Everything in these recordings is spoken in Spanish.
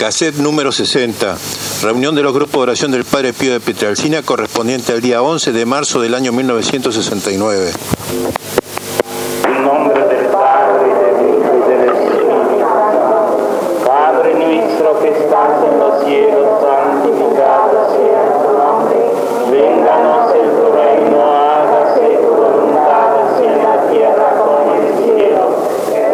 Cassette número 60. Reunión de los grupos de oración del Padre Pío de Pietrelcina correspondiente al día 11 de marzo del año 1969. En nombre del Padre, del Hijo y del Espíritu. Padre nuestro que estás en los cielos, santificado sea tu nombre. Vénganos el tu reino, hágase tu voluntad, así en la tierra como en el cielo.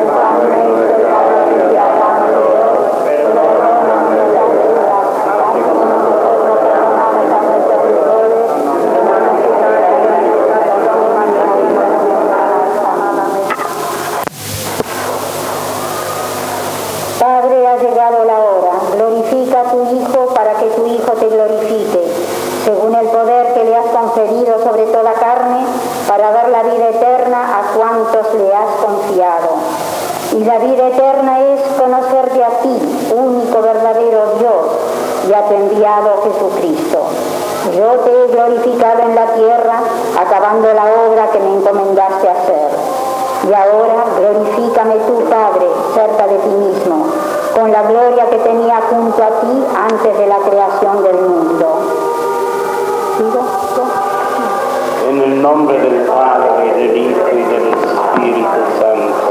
Padre, ha llegado la hora. Glorifica a tu Hijo para que tu Hijo te glorifique, según el poder que le has concedido sobre toda carne, para dar la vida eterna a cuantos le has confiado. Y la vida eterna es conocerte a ti, único verdadero Dios, y a tu enviado Jesucristo. Yo te he glorificado en la tierra, acabando la obra que me encomendaste hacer. Y ahora glorifícame tú, Padre, cerca de ti mismo, con la gloria que tenía junto a ti antes de la creación del mundo. ¿Sigo? En el nombre del Padre, del Hijo y del Espíritu Santo.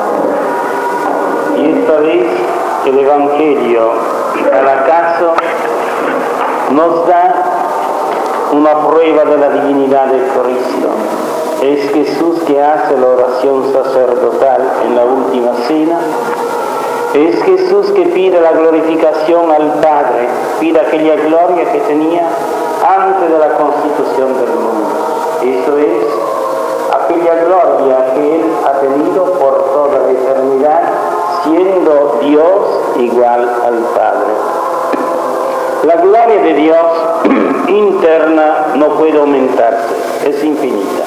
Y esta vez el Evangelio, al acaso, nos da una prueba de la divinidad de Cristo. Es Jesús que hace la oración sacerdotal en la última cena. Es Jesús que pide la glorificación al Padre, pide aquella gloria que tenía antes de la constitución del mundo. Eso es aquella gloria que Él ha tenido por toda la eternidad, siendo Dios igual al Padre. La gloria de Dios interna no puede aumentarse, es infinita.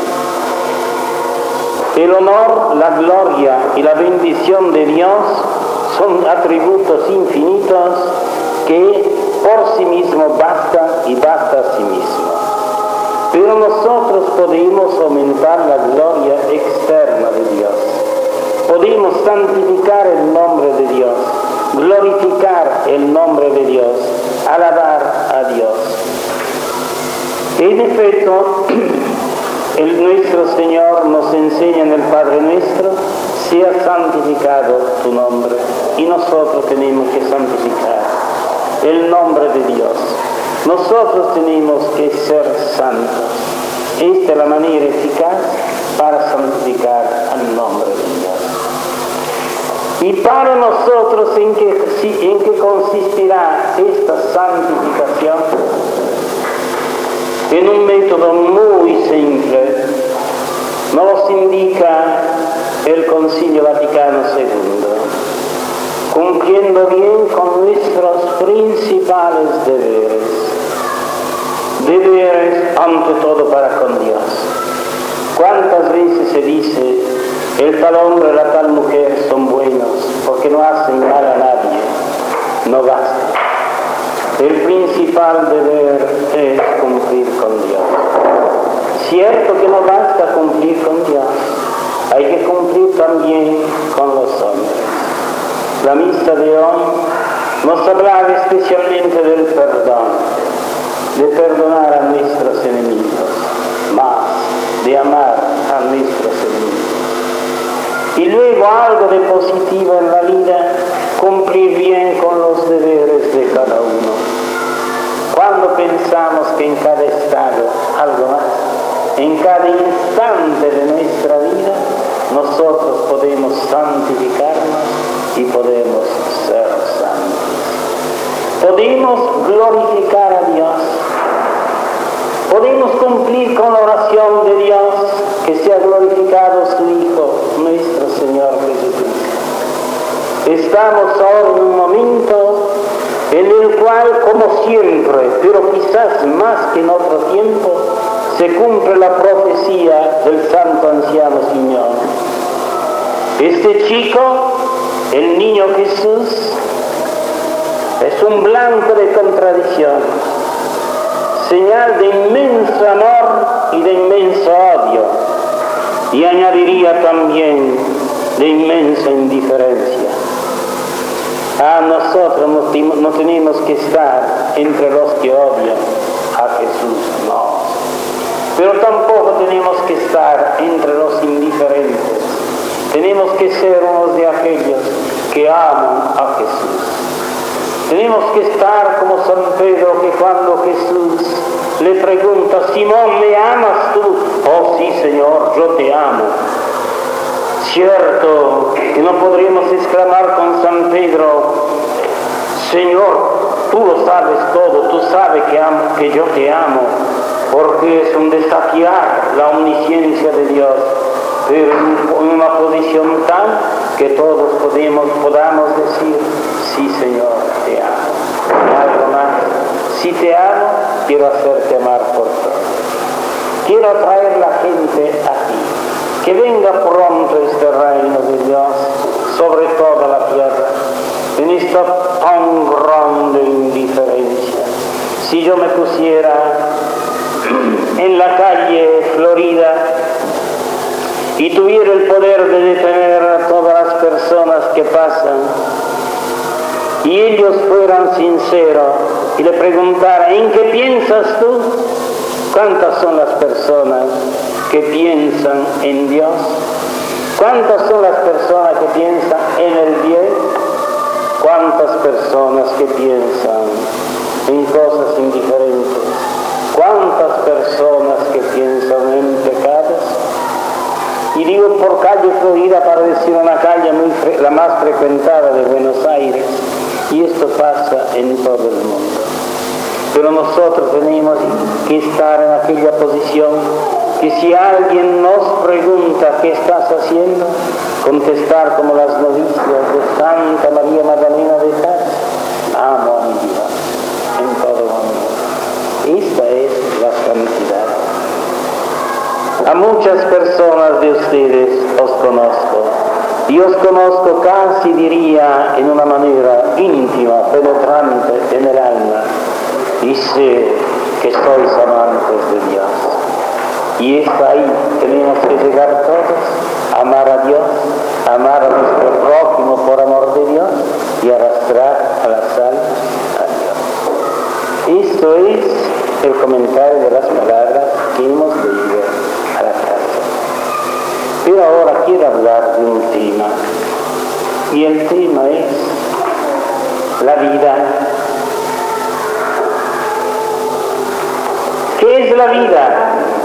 El honor, la gloria y la bendición de Dios son atributos infinitos que por sí mismo basta y basta a sí mismo. Pero nosotros podemos aumentar la gloria externa de Dios. Podemos santificar el nombre de Dios, glorificar el nombre de Dios, alabar a Dios. En efecto, nuestro Señor nos enseña en el Padre Nuestro: sea santificado tu nombre. Y nosotros tenemos que santificar el nombre de Dios. Nosotros tenemos que ser santos. Esta es la manera eficaz para santificar al nombre de Dios. Y para nosotros, ¿en qué consistirá esta santificación? En un método muy simple. Nos indica el Concilio Vaticano II, cumpliendo bien con nuestros principales deberes ante todo para con Dios. ¿Cuántas veces se dice el tal hombre, la tal mujer son buenos porque no hacen mal a nadie? No basta. El principal deber es cumplir con Dios. Cierto que no basta cumplir con Dios, hay que cumplir también con los hombres. La misa de hoy nos hablaba especialmente del perdón, de perdonar a nuestros enemigos, más de amar a nuestros enemigos. Y luego algo de positivo en la vida, cumplir bien con los deberes de cada uno. Cuando pensamos que en cada estado, algo más, en cada instante de nuestra vida, nosotros podemos santificarnos y podemos ser santos. Podemos glorificar a Dios. Podemos cumplir con la oración de Dios, que sea glorificado su Hijo, nuestro Señor Jesucristo. Estamos ahora en un momento en el cual, como siempre, pero quizás más que en otro tiempo, se cumple la profecía del santo anciano Simeón. Este chico, el niño Jesús, es un blanco de contradicción, señal de inmenso amor y de inmenso odio, y añadiría también de inmensa indiferencia. Nosotros no tenemos que estar entre los que odian a Jesús, no. Pero tampoco tenemos que estar entre los indiferentes. Tenemos que ser unos de aquellos que aman a Jesús. Tenemos que estar como San Pedro, que cuando Jesús le pregunta: Simón, ¿me amas tú? Oh sí, Señor, yo te amo. Cierto que no podríamos exclamar con San Pedro: Señor, tú lo sabes todo, tú sabes que yo te amo, porque es un desafiar la omnisciencia de Dios, pero en una posición tal que todos podamos decir: sí, Señor, te amo. Algo más: si te amo, quiero hacerte amar por todo. Quiero atraer la gente a ti. Que venga pronto este reino de Dios sobre toda la tierra, en esta tan grande indiferencia. Si yo me pusiera en la calle Florida y tuviera el poder de detener a todas las personas que pasan, y ellos fueran sinceros y le preguntara: ¿en qué piensas tú? ¿Cuántas son las personas que piensan en Dios? ¿Cuántas son las personas que piensan en el bien? ¿Cuántas personas que piensan en cosas indiferentes? ¿Cuántas personas que piensan en pecados? Y digo por calle Florida para decir una calle la más frecuentada de Buenos Aires, y esto pasa en todo el mundo. Pero nosotros tenemos que estar en aquella posición que si alguien nos pregunta: ¿qué estás haciendo?, contestar como las novicias de Santa María Magdalena de Tarso: amo a mi Dios en todo momento. Esta es la santidad. A muchas personas de ustedes os conozco, y os conozco casi, diría, en una manera íntima, penetrante en el alma, y sé que sois amantes de Dios. Y es ahí que tenemos que llegar todos: a amar a Dios, a amar a nuestro prójimo por amor de Dios, y arrastrar a las almas a Dios. Esto es el comentario de las palabras que hemos leído a la casa. Pero ahora quiero hablar de un tema, y el tema es la vida. ¿Qué es la vida?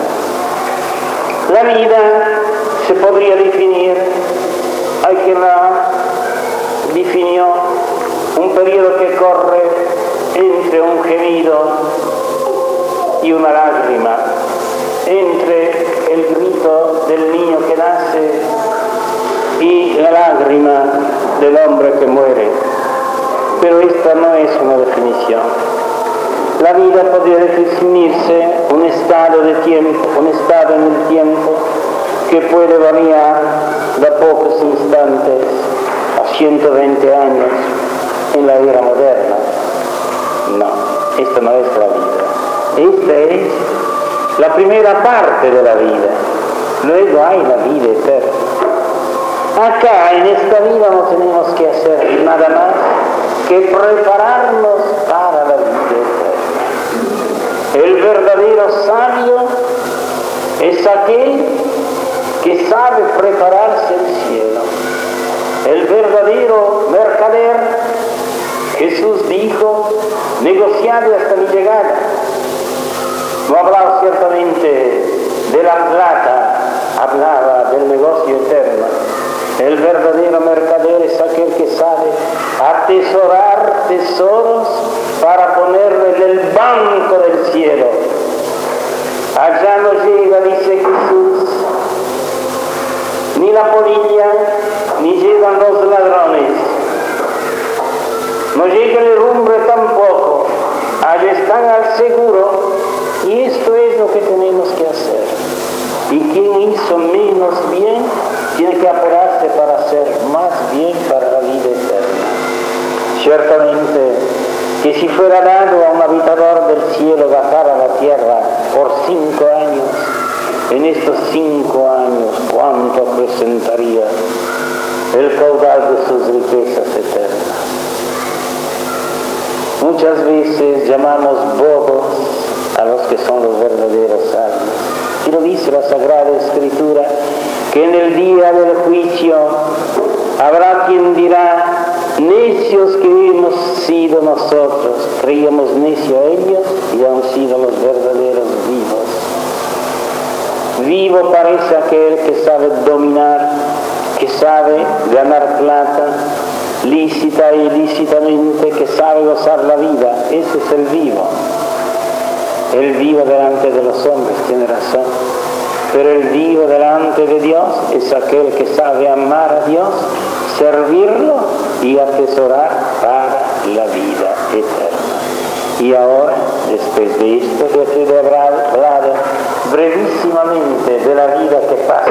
La vida se podría definir, hay quien la definió, un periodo que corre entre un gemido y una lágrima, entre el grito del niño que nace y la lágrima del hombre que muere. Pero esta no es una definición. La vida podría definirse un estado de tiempo, un estado en el tiempo que puede variar de pocos instantes a 120 años en la era moderna. No, esta no es la vida. Esta es la primera parte de la vida. Luego hay la vida eterna. Acá en esta vida no tenemos que hacer nada más que prepararnos para la vida eterna. El verdadero sabio es aquel que sabe prepararse el cielo. El verdadero mercader, Jesús dijo: negociad hasta mi llegada. No hablaba ciertamente de la plata, hablaba del negocio eterno. El verdadero mercader es aquel que sabe atesorar tesoros para ponerlo en el banco del cielo. Allá no llega, dice Jesús, ni la polilla, ni llegan los ladrones. No llega el herrumbre tampoco. Allá están al seguro, y esto es lo que tenemos que hacer. Y quien hizo menos bien tiene que apurarse para hacer más bien para la vida eterna. Ciertamente que si fuera dado a un habitador del cielo bajar a la tierra por 5 años, en estos 5 años cuánto acrecentaría el caudal de sus riquezas eternas. muchas veces llamamos bobos a los que son los verdaderos sabios. Y lo dice la Sagrada Escritura, que en el día del juicio habrá quien dirá: necios que hemos sido nosotros, creíamos necio a ellos y han sido los verdaderos vivos. Vivo parece aquel que sabe dominar, que sabe ganar plata, lícita e ilícitamente, que sabe gozar la vida. Ese es el vivo. El vivo delante de los hombres, tiene razón. Pero el vivo delante de Dios es aquel que sabe amar a Dios, servirlo y atesorar para la vida eterna. Y ahora, después de esto, yo te he hablado brevísimamente de la vida que pasa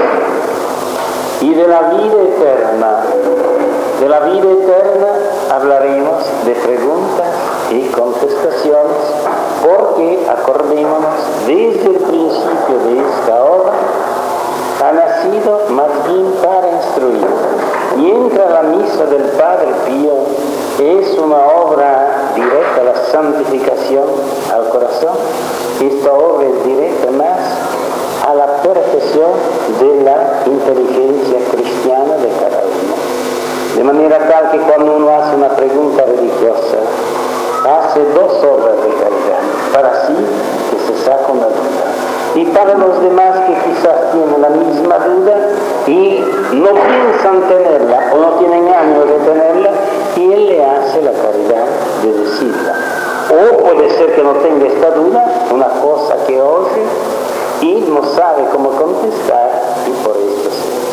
y de la vida eterna. De la vida eterna hablaremos de preguntas y contestaciones, porque acordémonos, desde el principio de esta obra ha nacido más bien para instruir. Mientras la misa del Padre Pío es una obra directa a la santificación al corazón, esta obra es directa más a la perfección de la inteligencia cristiana de cada uno. De manera tal que cuando uno hace una pregunta religiosa, hace dos obras de caridad, para sí que se saca una duda, y para los demás que quizás tienen la misma duda y no piensan tenerla o no tienen ánimo de tenerla, y él le hace la caridad de decirla. O puede ser que no tenga esta duda, una cosa que oye y no sabe cómo contestar, y por esto se hace.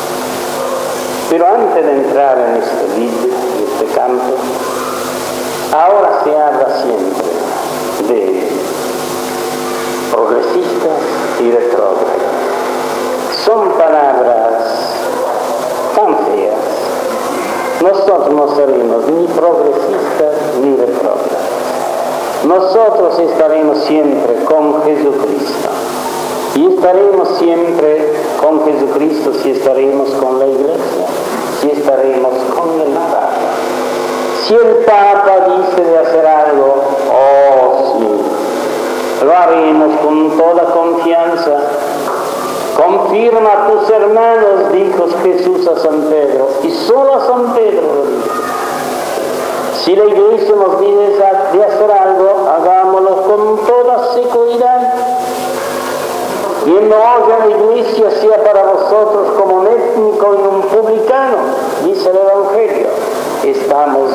Pero antes de entrar en este vídeo, en este campo, ahora se habla siempre de progresistas y retrógradas. Son palabras tan feas. Nosotros no seremos ni progresistas ni retrógradas. Nosotros estaremos siempre con Jesucristo. Y estaremos siempre con Jesucristo si estaremos con la Iglesia, si estaremos con el Papa. Si el Papa dice de hacer algo, oh sí, lo haremos con toda confianza. Confirma a tus hermanos, dijo Jesús a San Pedro, y solo a San Pedro lo dijo. Si la Iglesia nos dice de hacer algo, hagámoslo con toda seguridad. Quien no oye a la Iglesia sea para vosotros como un étnico y un publicano, dice el Evangelio. Estamos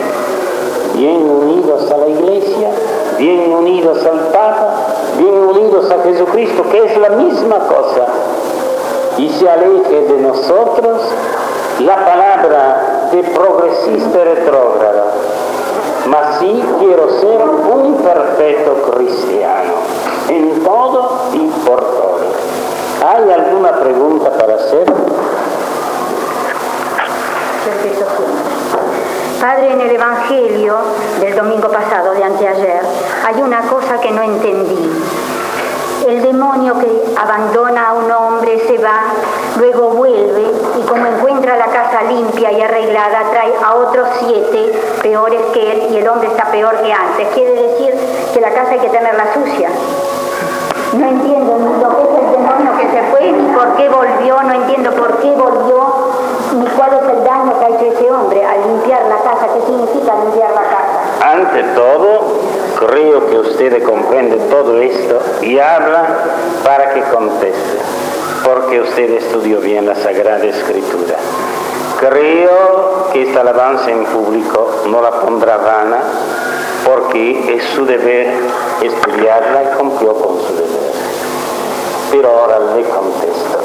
bien unidos a la Iglesia, bien unidos al Papa, bien unidos a Jesucristo, que es la misma cosa. Y se aleje de nosotros la palabra de progresista y retrógrado. Mas sí quiero ser un perfecto cristiano, en todo y por todo. ¿Hay alguna pregunta para hacer? Perfecto. Padre, en el Evangelio del domingo pasado, de anteayer, hay una cosa que no entendí. El demonio que abandona a un hombre se va, luego vuelve y como encuentra la casa limpia y arreglada, trae a otros 7 peores que él y el hombre está peor que antes. Quiere decir que la casa hay que tenerla sucia. No entiendo ni lo que es el demonio que se fue, ni por qué volvió, no entiendo por qué volvió, ni cuál es el daño que ha hecho ese hombre al limpiar la casa. ¿Qué significa limpiar la casa? Ante todo, creo que usted comprende todo esto y habla para que conteste, porque usted estudió bien la Sagrada Escritura. Creo que esta alabanza en público no la pondrá vana, porque es su deber estudiarla y cumplió con su deber. Pero ahora le contesto.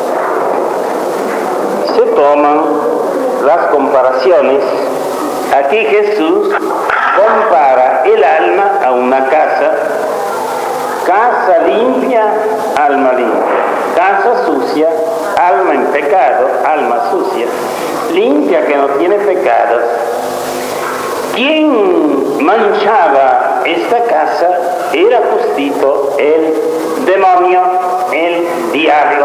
Se toman las comparaciones. Aquí Jesús compara el alma a una casa. Casa limpia, alma limpia. Casa sucia, alma en pecado, alma sucia. Limpia que no tiene pecados. ¿Quién manchaba esta casa? Era justito el demonio, el diablo.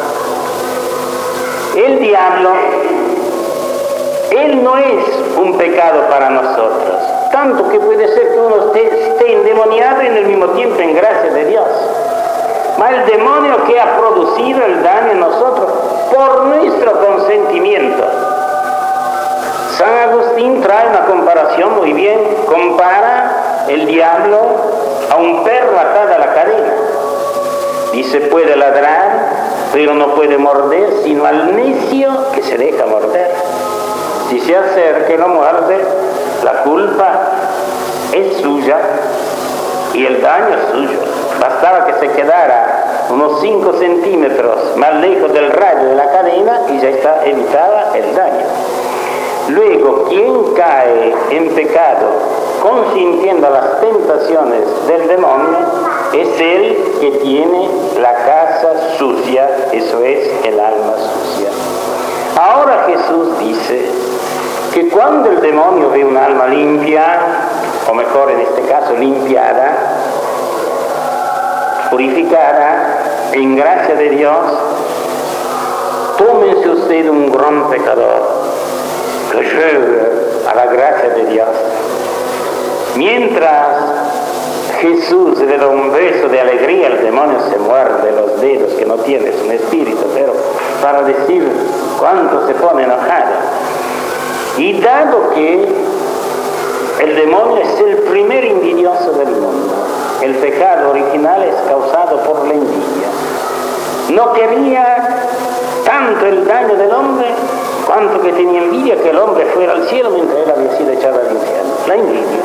El diablo, él no es un pecado para nosotros. tanto que puede ser que uno esté endemoniado y en el mismo tiempo en gracia de Dios. Mas el demonio que ha producido el daño en nosotros por nuestro consentimiento. San Agustín trae una comparación muy bien, compara el diablo a un perro atado a la cadena. Dice, puede ladrar, pero no puede morder, sino al necio que se deja morder. Si se acerca y no muerde, la culpa es suya y el daño es suyo. Bastaba que se quedara unos 5 centímetros más lejos del rayo de la cadena y ya está evitada el daño. Luego, quien cae en pecado consintiendo a las tentaciones del demonio es el que tiene la casa sucia, eso es el alma sucia. Ahora Jesús dice que cuando el demonio ve un alma limpia, o mejor en este caso limpiada, purificada, en gracia de Dios, tómense usted un gran pecador, que llegue a la gracia de Dios. Mientras Jesús le da un beso de alegría, el demonio se muerde los dedos, que no tiene un espíritu, pero para decir cuánto se pone enojado. Y dado que el demonio es el primer envidioso del mundo, el pecado original es causado por la envidia. No quería tanto el daño del hombre, cuanto que tenía envidia que el hombre fuera al cielo mientras él había sido echado al infierno. La envidia.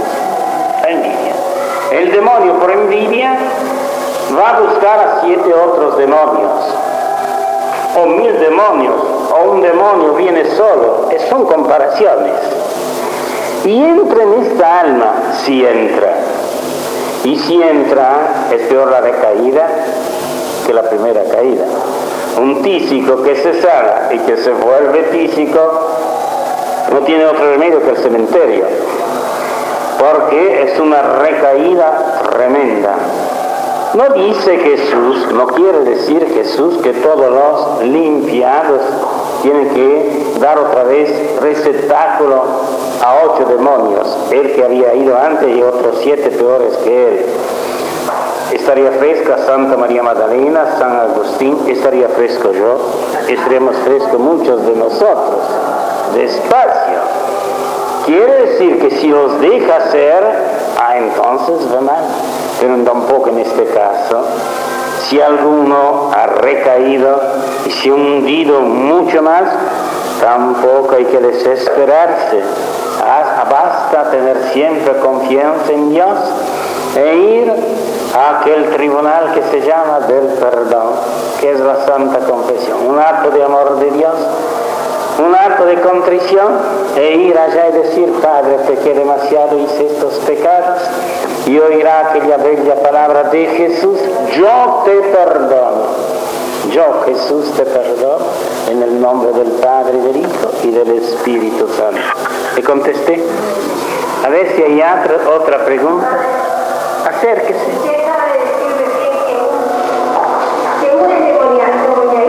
El demonio por envidia va a buscar a 7 otros demonios, o 1000 demonios, o un demonio viene solo. Son comparaciones. Y entra en esta alma, si entra. Y si entra, es peor la recaída que la primera caída. Un tísico que se sana y que se vuelve tísico no tiene otro remedio que el cementerio, porque es una recaída tremenda. No dice Jesús, no quiere decir Jesús que todos los limpiados tienen que dar otra vez receptáculo a 8 demonios, él que había ido antes y otros 7 peores que él. Estaría fresca Santa María Magdalena, San Agustín, estaría fresco yo, estaremos frescos muchos de nosotros. Despacio. Quiere decir que si los deja hacer, entonces va mal. Pero tampoco en este caso, si alguno ha recaído y se ha hundido mucho más, tampoco hay que desesperarse. Basta tener siempre confianza en Dios e ir a aquel tribunal que se llama del perdón, que es la Santa Confesión, un acto de amor de Dios, un acto de contrición, e ir allá y decir, Padre, pequé demasiado, hice estos pecados, y oirá aquella bella palabra de Jesús, yo te perdono. Yo, Jesús, te perdono, en el nombre del Padre, del Hijo y del Espíritu Santo. Le contesté. A ver si hay otra pregunta. Acérquese. Usted acaba de decir recién que un endemoniado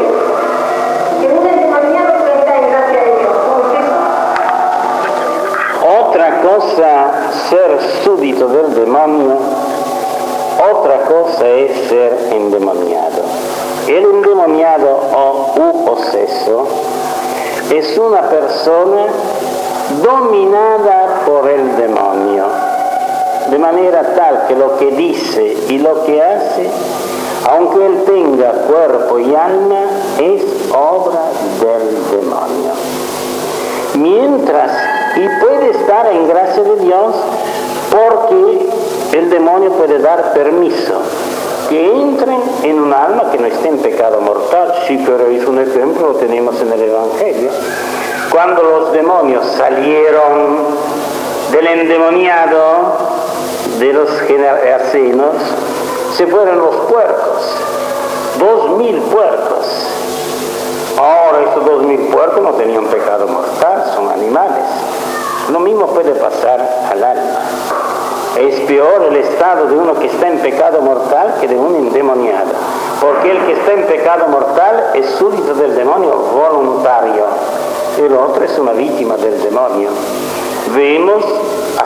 no está en gracia de Dios. ¿Cómo es eso? Otra cosa, ser súbdito del demonio. Otra cosa es ser endemoniado. El endemoniado u poseso es una persona dominada por el demonio, de manera tal que lo que dice y lo que hace, aunque él tenga cuerpo y alma, es obra del demonio. Mientras, y puede estar en gracia de Dios, porque el demonio puede dar permiso que entren en un alma que no esté en pecado mortal. Sí, pero es un ejemplo, lo tenemos en el Evangelio. Cuando los demonios salieron del endemoniado, de los asesinos, se fueron los puercos, 2000 puercos. Ahora estos 2000 puercos no tenían pecado mortal, son animales. Lo mismo puede pasar al alma. Es peor el estado de uno que está en pecado mortal que de un endemoniado, porque el que está en pecado mortal es súbdito del demonio voluntario, el otro es una víctima del demonio. Vemos a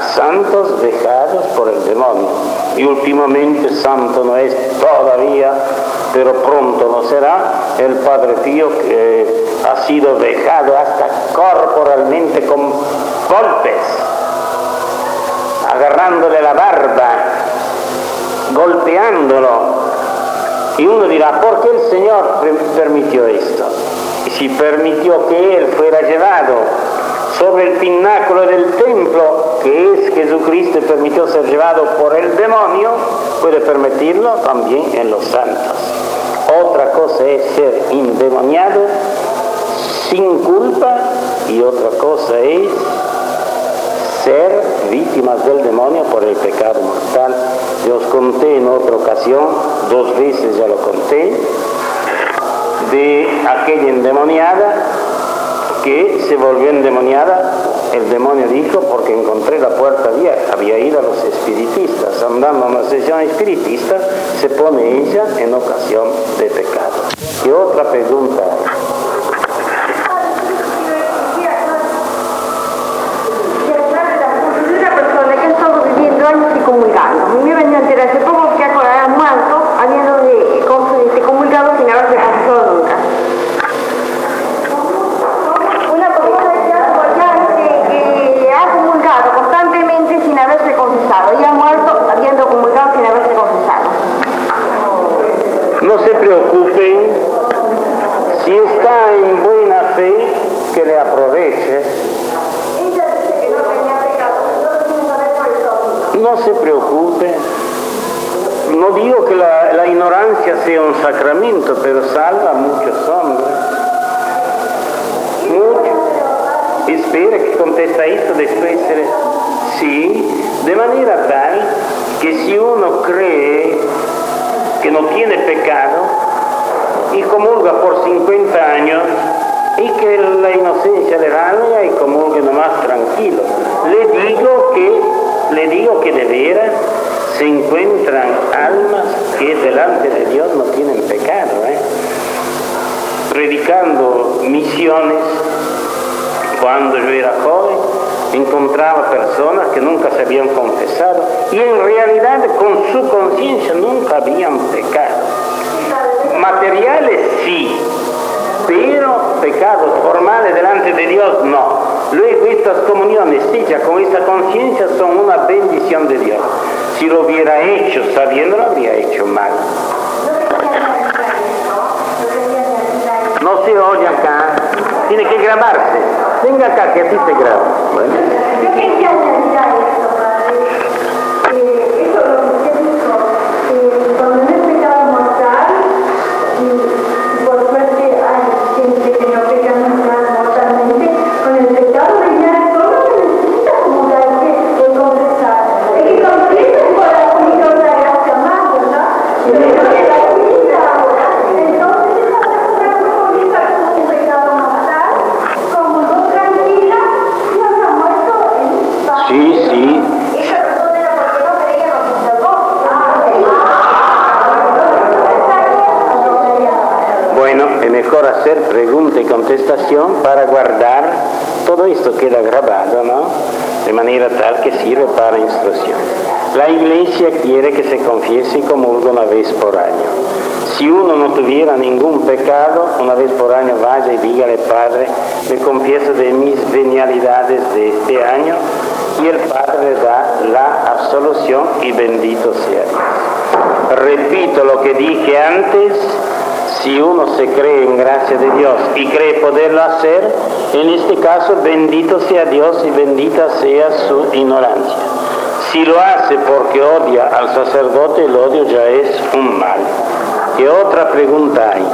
santos dejados por el demonio. Y últimamente santo no es todavía, pero pronto lo será, el Padre Pío, que ha sido dejado hasta corporalmente con golpes, agarrándole la barba, golpeándolo. Y uno dirá, ¿por qué el Señor permitió esto? Y si permitió que él fuera llevado sobre el pináculo del templo, que es Jesucristo, permitió ser llevado por el demonio, puede permitirlo también en los santos. Otra cosa es ser endemoniado sin culpa y otra cosa es ser víctimas del demonio por el pecado mortal. Yo os conté en otra ocasión, 2 veces ya lo conté, de aquella endemoniada que se volvió endemoniada. El demonio dijo, porque encontré la puerta abierta, había ido a los espiritistas, andando a una sesión espiritista, se pone ella en ocasión de pecado. ¿Qué otra pregunta hay? Y comulgando. A mí me venía a enterar hace poco que había muerto habiendo comulgado sin haberse confesado nunca. Una persona que ha comulgado constantemente sin haberse confesado y ha muerto habiendo comulgado sin haberse confesado. No se preocupen, si está en buena fe, que le aproveche. No se preocupe, no digo que la ignorancia sea un sacramento, pero salva a muchos hombres. Muchos. Espera que contesta esto después. Sí, de manera tal que si uno cree que no tiene pecado y comulga por 50 años y que la inocencia le daña y comulgue nomás tranquilo, le digo que de veras se encuentran almas que delante de Dios no tienen pecado. Predicando misiones, cuando yo era joven, encontraba personas que nunca se habían confesado y en realidad con su conciencia nunca habían pecado. Materiales sí, pero pecados formales delante de Dios no. Luego estas comuniones hechas con esta conciencia son una bendición de Dios. Si lo hubiera hecho sabiendo, lo habría hecho mal. No se oye acá, tiene que grabarse. Venga acá que a ti te grabo. Bueno. Yo quería añadir a esto, padre. Eso lo que usted dijo, cuando no es pecado mortal, y por suerte hay gente que no peca mortalmente, con el pecado venial todo se necesita comulgarse o confesar. Es que confiesa el corazón y no la gracia más, ¿verdad? Pero no es la vida. Entonces esa persona no comienza con un pecado mortal, como no tranquila, y habrá muerto en paz. Sí. Esa persona era porque no creía en los sacerdotes. Bueno, es mejor hacer pregunta y contestación para guardar. Todo esto queda grabado, ¿no? De manera tal que sirve para instrucción. La Iglesia quiere que se confiese y comulgue una vez por año. Si uno no tuviera ningún pecado, una vez por año vaya y dígale, Padre, me confieso de mis venialidades de este año, y el Padre da la absolución y bendito sea Dios. Repito lo que dije antes. Si uno se cree en gracia de Dios y cree poderlo hacer, en este caso bendito sea Dios y bendita sea su ignorancia. Si lo hace porque odia al sacerdote, el odio ya es un mal. ¿Qué otra pregunta hay?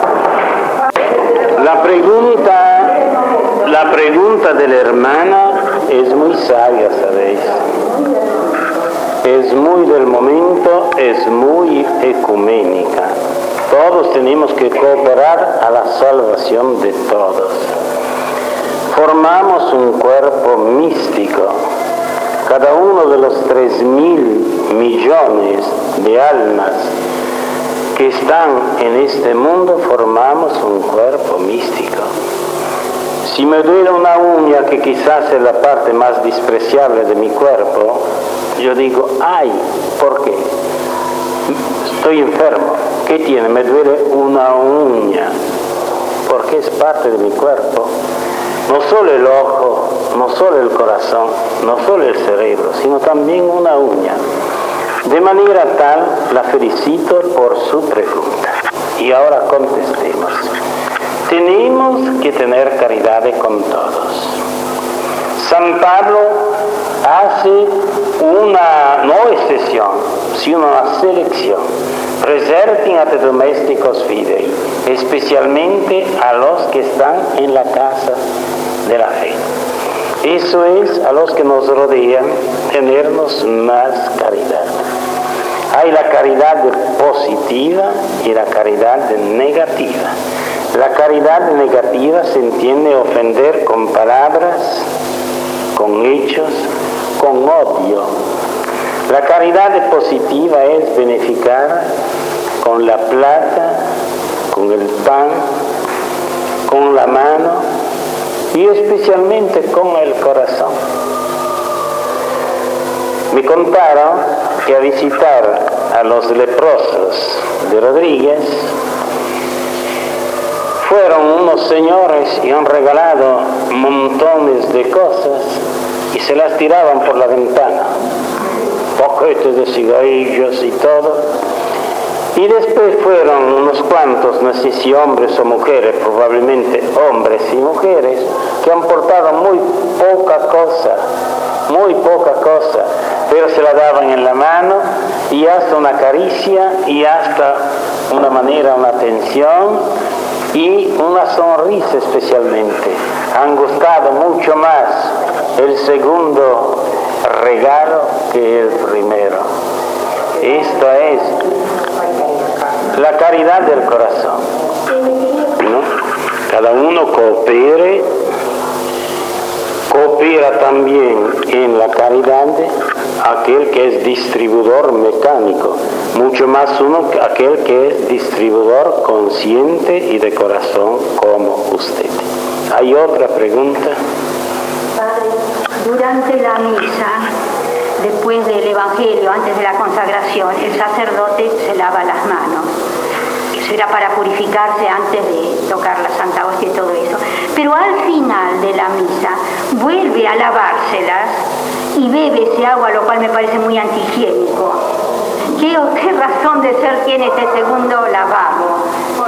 La pregunta de la hermana es muy sabia, ¿sabéis? Es muy del momento, es muy ecuménica. Todos tenemos que cooperar a la salvación de todos. Formamos un cuerpo místico. Cada uno de los 3.000 millones de almas que están en este mundo formamos un cuerpo místico. Si me duele una uña, que quizás es la parte más despreciable de mi cuerpo, yo digo, ay, ¿por qué? Estoy enfermo. ¿Qué tiene? Me duele una uña, porque es parte de mi cuerpo. No solo el ojo, no solo el corazón, no solo el cerebro, sino también una uña. De manera tal, la felicito por su pregunta. Y ahora contestemos. Tenemos que tener caridad con todos. San Pablo hace una, no excepción, sino una selección. Reservin a te domésticos fidei, especialmente a los que están en la casa de la fe. Eso es a los que nos rodean, tenernos más caridad. Hay la caridad positiva y la caridad negativa. La caridad negativa se entiende ofender con palabras, con hechos, con odio. La caridad positiva es beneficiar con la plata, con el pan, con la mano y especialmente con el corazón. Me contaron que a visitar a los leprosos de Rodríguez fueron unos señores y han regalado montones de cosas y se las tiraban por la ventana, paquetes de cigarrillos y todo. Y después fueron unos cuantos, no sé si hombres o mujeres, probablemente hombres y mujeres, que han portado muy poca cosa, pero se la daban en la mano y hasta una caricia y hasta una manera, una atención y una sonrisa especialmente. Han gustado mucho más el segundo regalo que el primero. Esto es la caridad del corazón, ¿no? Cada uno coopera también en la caridad aquel que es distribuidor mecánico, mucho más aquel que es distribuidor consciente y de corazón como usted. ¿Hay otra pregunta? Padre, durante la misa, después del Evangelio, antes de la consagración, el sacerdote se lava las manos. Eso era para purificarse antes de tocar la Santa Hostia y todo eso. Pero al final de la misa vuelve a lavárselas y bebe ese agua, lo cual me parece muy antihigiénico. ¿Qué razón de ser tiene este segundo lavado?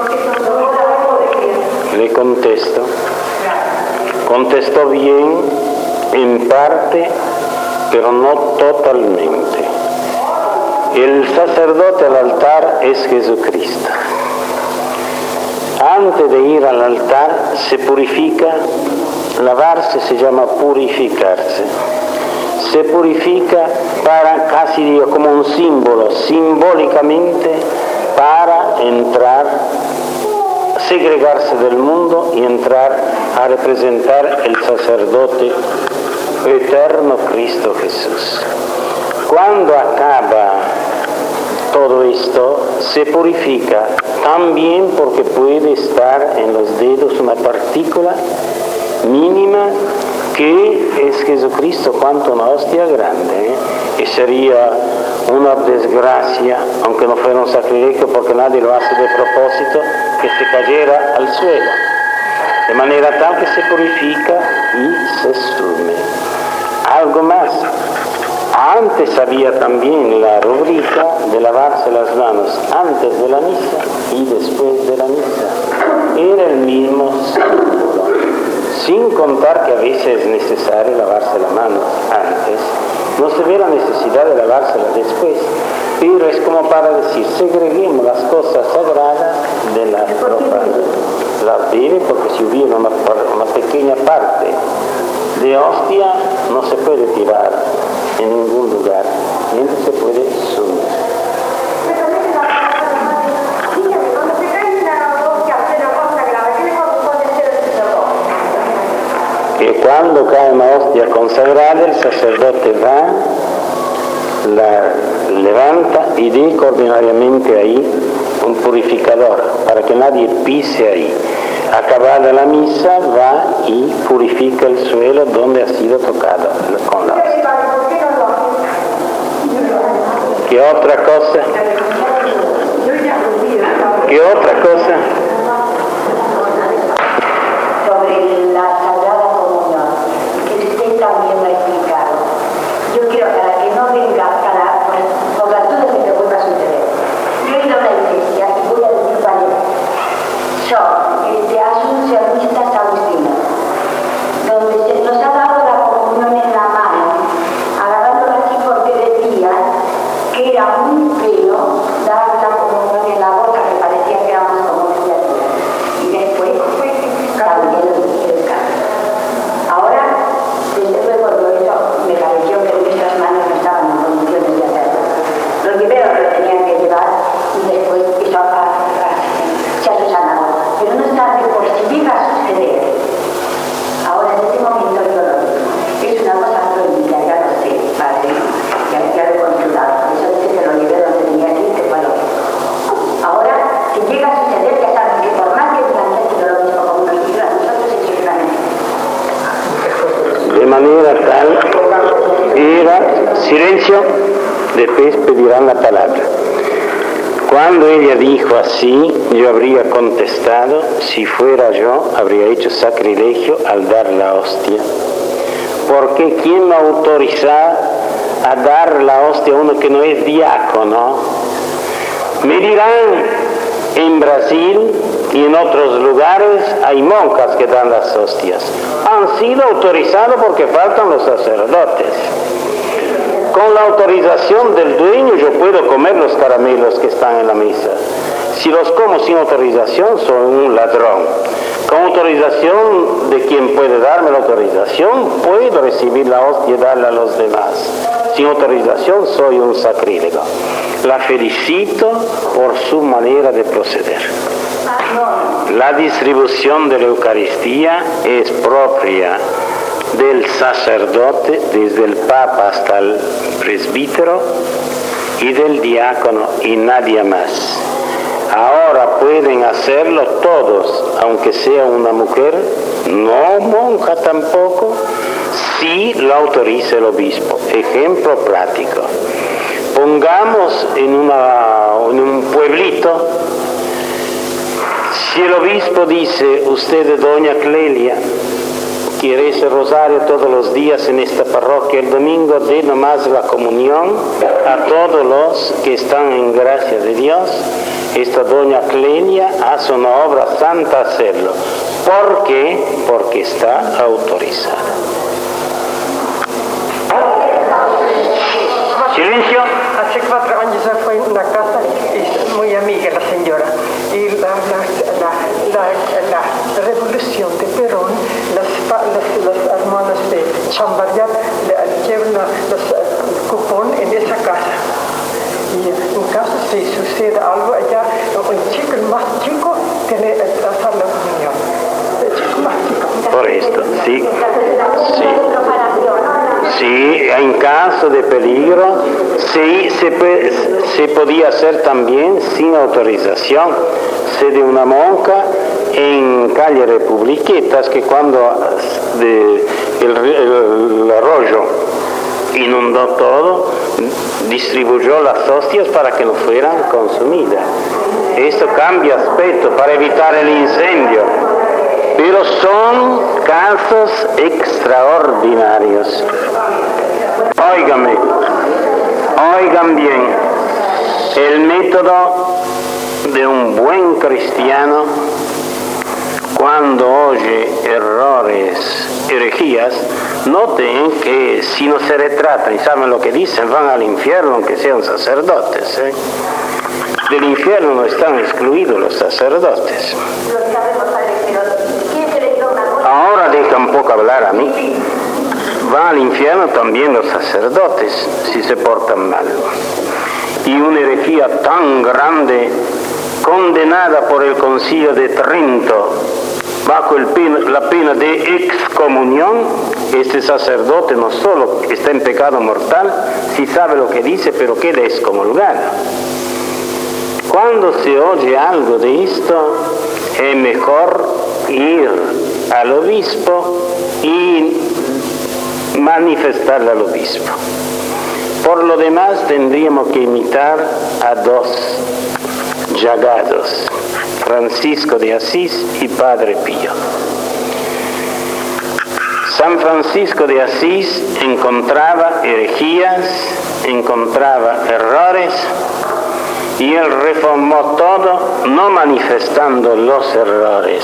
Le contesto. Contestó bien, en parte, pero no totalmente. El sacerdote al altar es Jesucristo. Antes de ir al altar se purifica, lavarse se llama purificarse. Se purifica para, casi digo, como un símbolo, simbólicamente, para entrar, segregarse del mundo y entrar a representar el sacerdote eterno Cristo Jesús. Cuando acaba todo esto, se purifica también porque puede estar en los dedos una partícula mínima que es Jesucristo, cuanto una hostia grande, y sería una desgracia, aunque no fuera un sacrilegio, porque nadie lo hace de propósito, que se cayera al suelo, de manera tal que se purifica y se sume. Algo más, antes había también la rúbrica de lavarse las manos antes de la misa y después de la misa. Era el mismo símbolo. Sin contar que a veces es necesario lavarse las manos antes, no se ve la necesidad de lavárselas después, pero es como para decir, segreguemos las cosas sagradas de las profanas. Las debe, porque si hubiera una pequeña parte de hostia, no se puede tirar en ningún lugar, ni se puede sumir. Que cuando cae una hostia consagrada, el sacerdote va, la levanta y deja ordinariamente ahí un purificador para que nadie pise ahí. Acabada la misa, va y purifica el suelo donde ha sido tocado con la hostia. ¿Qué otra cosa? ¿Qué otra cosa? Sobre la Sagrada Comunión, que usted también lo ha explicado. Yo quiero para que no venga, por las dudas que me vuelva a suceder. Yo he ido a una iglesia y voy a decir cuál es. Son de asuncionistas agustinos, donde se nos ha dado la comunión en la mano, agarrándola así porque decían que era muy feo dar la comunión en la boca, que parecía que éramos como criaturas. Y después también lo dijeron. Ahora, desde luego, eso me pareció que nuestras manos no estaban en condiciones de hacerlo. Los primeros lo tenían que llevar y después eso se asusana. Pero no obstante, por si llega a suceder, ahora en este momento yo lo digo, es una cosa prohibida, ya lo sé, padre, ya lo he consultado, eso dice que lo llevé donde tenía que ir, que fue lo mismo. Ahora, si llega a suceder, ya saben que por más que digan que ha sido lo mismo como nos dijeron, nosotros exactamente. De manera tal, era silencio, después pedirán la palabra. Cuando ella dijo así, yo habría contestado, si fuera yo, habría hecho sacrilegio al dar la hostia. Porque ¿quién me autoriza a dar la hostia a uno que no es diácono? Me dirán, en Brasil y en otros lugares hay monjas que dan las hostias. Han sido autorizados porque faltan los sacerdotes. Con la autorización del dueño yo puedo comer los caramelos que están en la mesa. Si los como sin autorización soy un ladrón. Con autorización de quien puede darme la autorización, puedo recibir la hostia y darla a los demás. Sin autorización soy un sacrílego. La felicito por su manera de proceder. La distribución de la Eucaristía es propia del sacerdote, desde el Papa hasta el presbítero, y del diácono y nadie más. Ahora pueden hacerlo todos, aunque sea una mujer, no monja tampoco, si lo autoriza el obispo. Ejemplo práctico. Pongamos en un pueblito, si el obispo dice, usted, doña Clelia, quiere ese rosario todos los días en esta parroquia, el domingo dé nomás la comunión a todos los que están en gracia de Dios. Esta doña Clelia hace una obra santa hacerlo. ¿Por qué? Porque está autorizada. Silencio. Hace 4 años fue en una casa, es muy amiga la señora, y la revolución de Perón, las hermanas de Chambarriat llevan los cupón en esa casa. Y en caso si sucede algo allá, un chico más chico tiene que hacer la comunión. El chico más chico. Por esto, sí. Sí, en caso de peligro, sí, se podía hacer también sin autorización. Sé de una monja en calle Republiquetas que cuando el arroyo inundó todo, distribuyó las hostias para que no fueran consumidas. Esto cambia aspecto para evitar el incendio, pero son casos extraordinarios. Oigan bien, el método de un buen cristiano cuando oye errores, herejías, noten que si no se retratan y saben lo que dicen, van al infierno aunque sean sacerdotes. Del infierno no están excluidos los sacerdotes. Ahora deja un poco hablar a mí. Van al infierno también los sacerdotes si se portan mal. Y una herejía tan grande, condenada por el Concilio de Trento bajo la pena de excomunión, este sacerdote no solo está en pecado mortal, si sabe lo que dice, pero queda excomulgado. Cuando se oye algo de esto, es mejor ir al obispo y manifestarle al obispo. Por lo demás tendríamos que imitar a dos llagados, Francisco de Asís y Padre Pío. San Francisco de Asís encontraba herejías, encontraba errores, y él reformó todo, no manifestando los errores,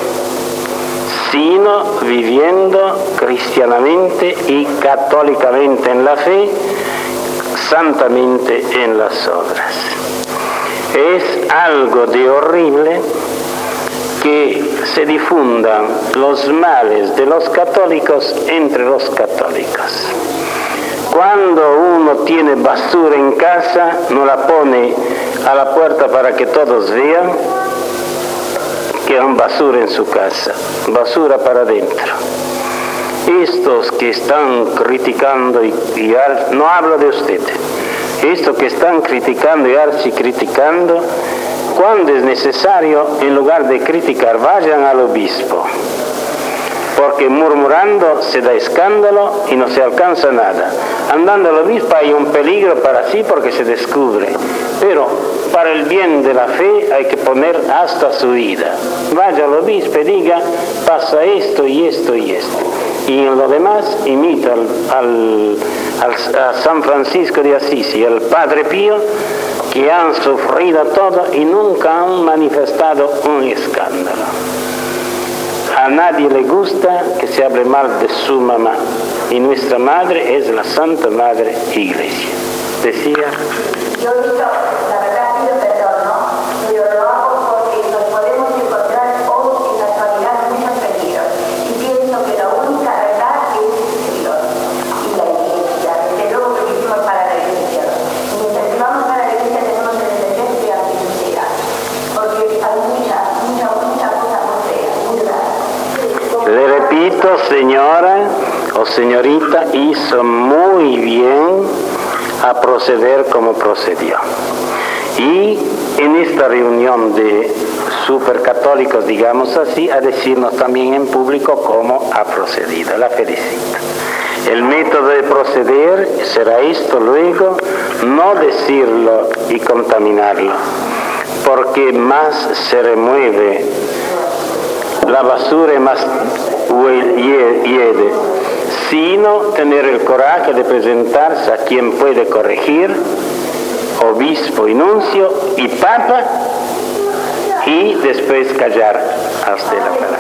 sino viviendo cristianamente y católicamente en la fe, santamente en las obras. Es algo de horrible que se difundan los males de los católicos entre los católicos. Cuando uno tiene basura en casa, no la pone a la puerta para que todos vean que hay basura en su casa, basura para adentro. Estos que están criticando no hablo de usted, estos que están criticando y archicriticando, cuando es necesario, en lugar de criticar, vayan al obispo, porque murmurando se da escándalo y no se alcanza nada. Andando al obispo hay un peligro para sí porque se descubre, pero para el bien de la fe hay que poner hasta su vida. Vaya al obispo y diga, pasa esto y esto y esto. Y en lo demás imita a San Francisco de Asís y al Padre Pío, que han sufrido todo y nunca han manifestado un escándalo. A nadie le gusta que se hable mal de su mamá, y nuestra madre es la Santa Madre Iglesia. Decía. Yo he visto, la verdad pido perdón, ¿no? Pero lo hago porque nos podemos encontrar hoy en la actualidad muchos peligros. Y pienso que la única verdad es Dios y la Iglesia. Desde luego que vivimos para la Iglesia. Y mientras que vamos para la Iglesia tenemos que defender de la Iglesia. Porque hay mucha cosa muy fea, muy rara. Le repito, señora o señorita, hizo muy bien a proceder como procedió. Y en esta reunión de supercatólicos, digamos así, a decirnos también en público cómo ha procedido. La felicito. El método de proceder será esto luego, no decirlo y contaminarlo, porque más se remueve la basura y más hiede, sino tener el coraje de presentarse a quien puede corregir, obispo y nuncio y papa, y después callar a usted la palabra.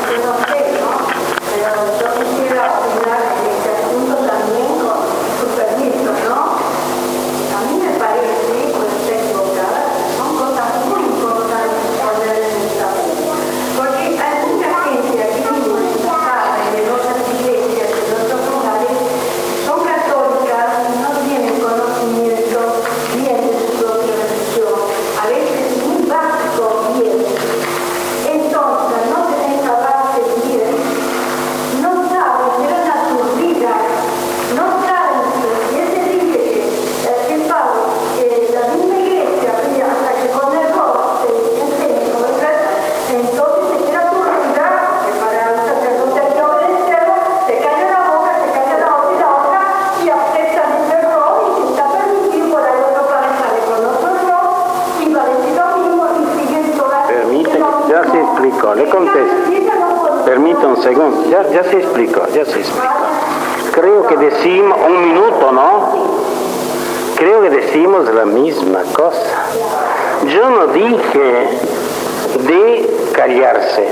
Le contesto. Permita un segundo. Ya se explicó. Creo que decimos, un minuto, ¿no? Creo que decimos la misma cosa. Yo no dije de callarse.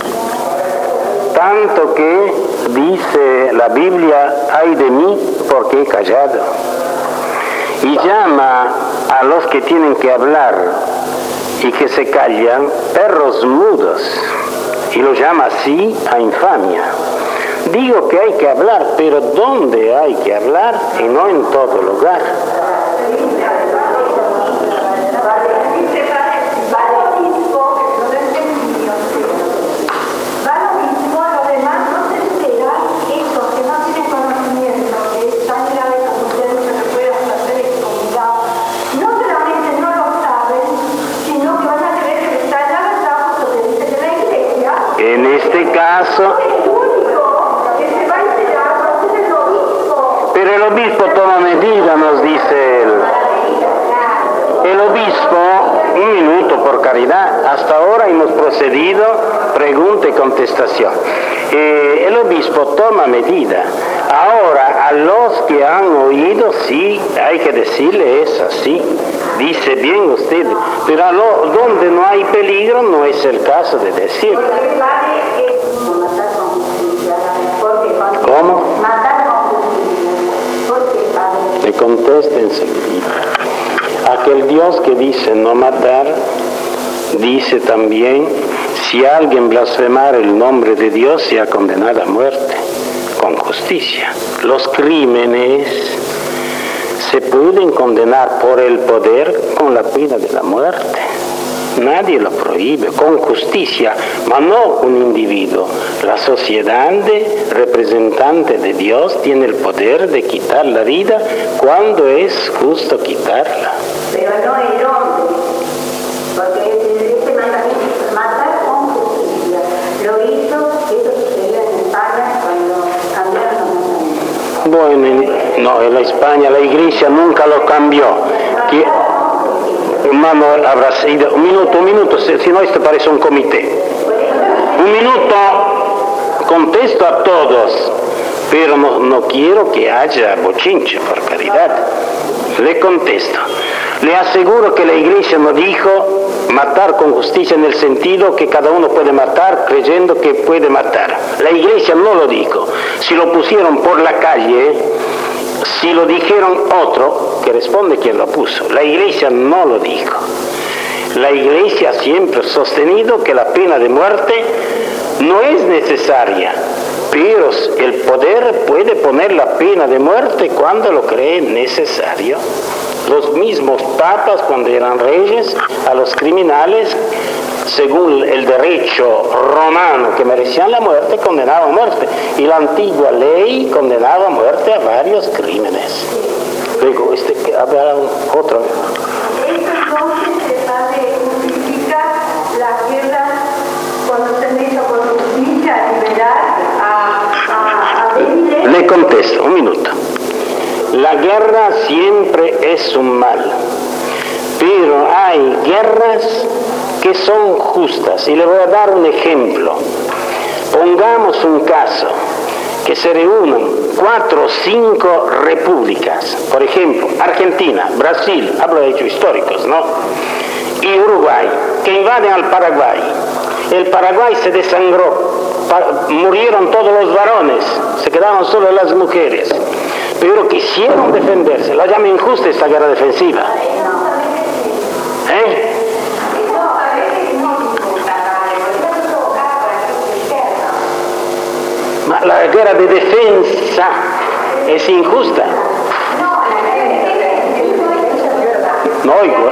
Tanto que dice la Biblia, ay de mí, porque he callado. Y llama a los que tienen que hablar y que se callan, perros mudos, y lo llama así a infamia. Digo que hay que hablar, pero ¿dónde hay que hablar? Y no en todo lugar. En Pero el obispo toma medida, nos dice él. El obispo, un minuto por caridad, hasta ahora hemos procedido, pregunta y contestación. El obispo toma medida. Ahora, a los que han oído, sí, hay que decirle es así. Dice bien usted, pero donde no hay peligro no es el caso de decir. ¿Cómo? Le contesta enseguida. Aquel Dios que dice no matar, dice también, si alguien blasfemara el nombre de Dios, sea condenado a muerte, con justicia. Los crímenes se pueden condenar por el poder con la pena de la muerte. Nadie lo prohíbe, con justicia, mas no un individuo. La sociedad representante de Dios tiene el poder de quitar la vida cuando es justo quitarla. Pero no el hombre, porque este mandamiento, matar con justicia, lo hizo, eso sucedió en España cuando cambiaron los mandamientos. Bueno, no, en la España la iglesia nunca lo cambió. Hermano, habrá sido un minuto, si no esto parece un comité. Un minuto, contesto a todos, pero no quiero que haya bochinche, por caridad. Le contesto. Le aseguro que la iglesia no dijo matar con justicia en el sentido que cada uno puede matar creyendo que puede matar. La iglesia no lo dijo. Si lo pusieron por la calle, si lo dijeron otro, que responde quien lo puso. La iglesia no lo dijo. La iglesia siempre ha sostenido que la pena de muerte no es necesaria, pero el poder puede poner la pena de muerte cuando lo cree necesario. Los mismos papas, cuando eran reyes, a los criminales, según el derecho romano que merecían la muerte, condenaban a muerte. Y la antigua ley condenaba a muerte a varios crímenes. Luego, habrá otro. Esto entonces, padre, justifica la guerra cuando se hizo con justicia, liberar a débiles. Le contesto, un minuto. La guerra siempre es un mal, pero hay guerras que son justas. Y le voy a dar un ejemplo. Pongamos un caso, que se reúnan 4 o 5 repúblicas, por ejemplo, Argentina, Brasil, hablo de hechos históricos, ¿no? Y Uruguay, que invaden al Paraguay. El Paraguay se desangró, murieron todos los varones, se quedaron solo las mujeres, pero quisieron defenderse. La llama injusta esta guerra defensiva. La guerra de defensa es injusta. No oigo.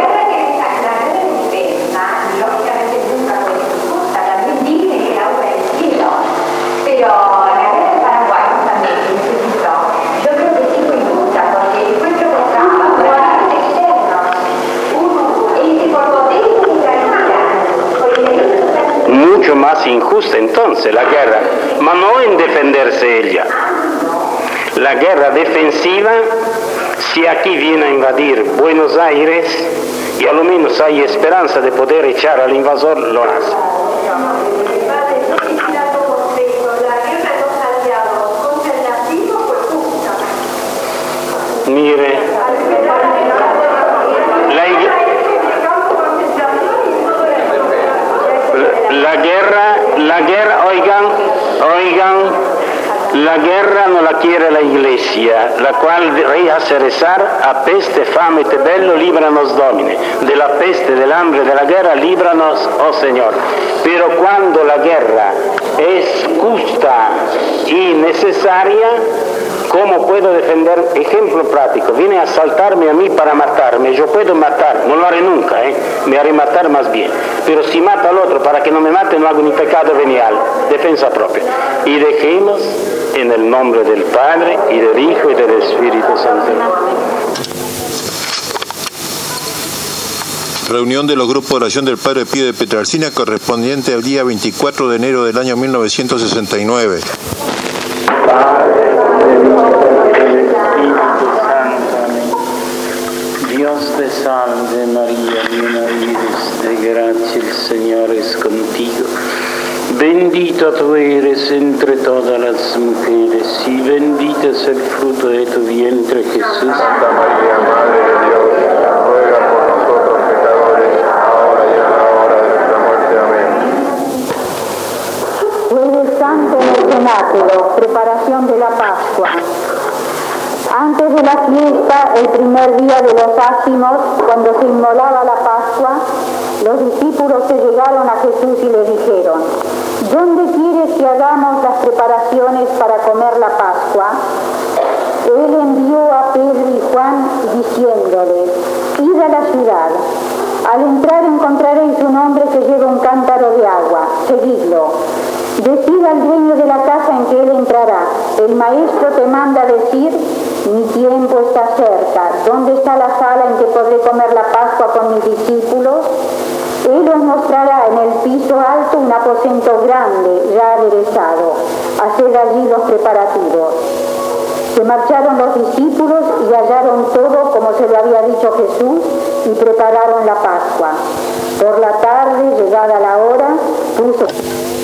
Mucho más injusta entonces la guerra, mas no en defenderse ella. La guerra defensiva, si aquí viene a invadir Buenos Aires y a lo menos hay esperanza de poder echar al invasor, lo hace. Mire, la guerra, oigan, la guerra no la quiere la iglesia, la cual hace rezar a peste, fame, te bello, líbranos Domine, de la peste, del hambre, de la guerra, líbranos, oh Señor. Pero cuando la guerra es justa y necesaria, ¿cómo puedo defender? Ejemplo práctico, viene a asaltarme a mí para matarme, yo puedo matar, no lo haré nunca, me haré matar más bien, pero si mata al otro para que no me mate, no hago mi pecado venial, defensa propia. Y dejemos en el nombre del Padre, y del Hijo, y del Espíritu Santo. Reunión de los grupos de oración del Padre Pío de Pietrelcina correspondiente al día 24 de enero del año 1969. Padre, Bendita tú eres entre todas las mujeres, y bendito es el fruto de tu vientre, Jesús. Santa María, Madre de Dios, ruega por nosotros pecadores, ahora y a la hora de nuestra muerte. Amén. Jueves Santo en el cenáculo, preparación de la Pascua. Antes de la fiesta, el primer día de los ácimos, cuando se inmolaba la Pascua, los discípulos se llegaron a Jesús y le dijeron: ¿dónde quieres que hagamos las preparaciones para comer la Pascua? Él envió a Pedro y Juan diciéndoles: id a la ciudad. Al entrar encontraréis un hombre que lleva un cántaro de agua. Seguidlo. Decid al dueño de la casa en que él entrará: el maestro te manda decir, mi tiempo está cerca. ¿Dónde está la sala en que podré comer la Pascua con mis discípulos? Él os mostrará en el piso alto un aposento grande, ya aderezado. Haced allí los preparativos. Se marcharon los discípulos y hallaron todo como se lo había dicho Jesús y prepararon la Pascua. Por la tarde, llegada la hora, puso...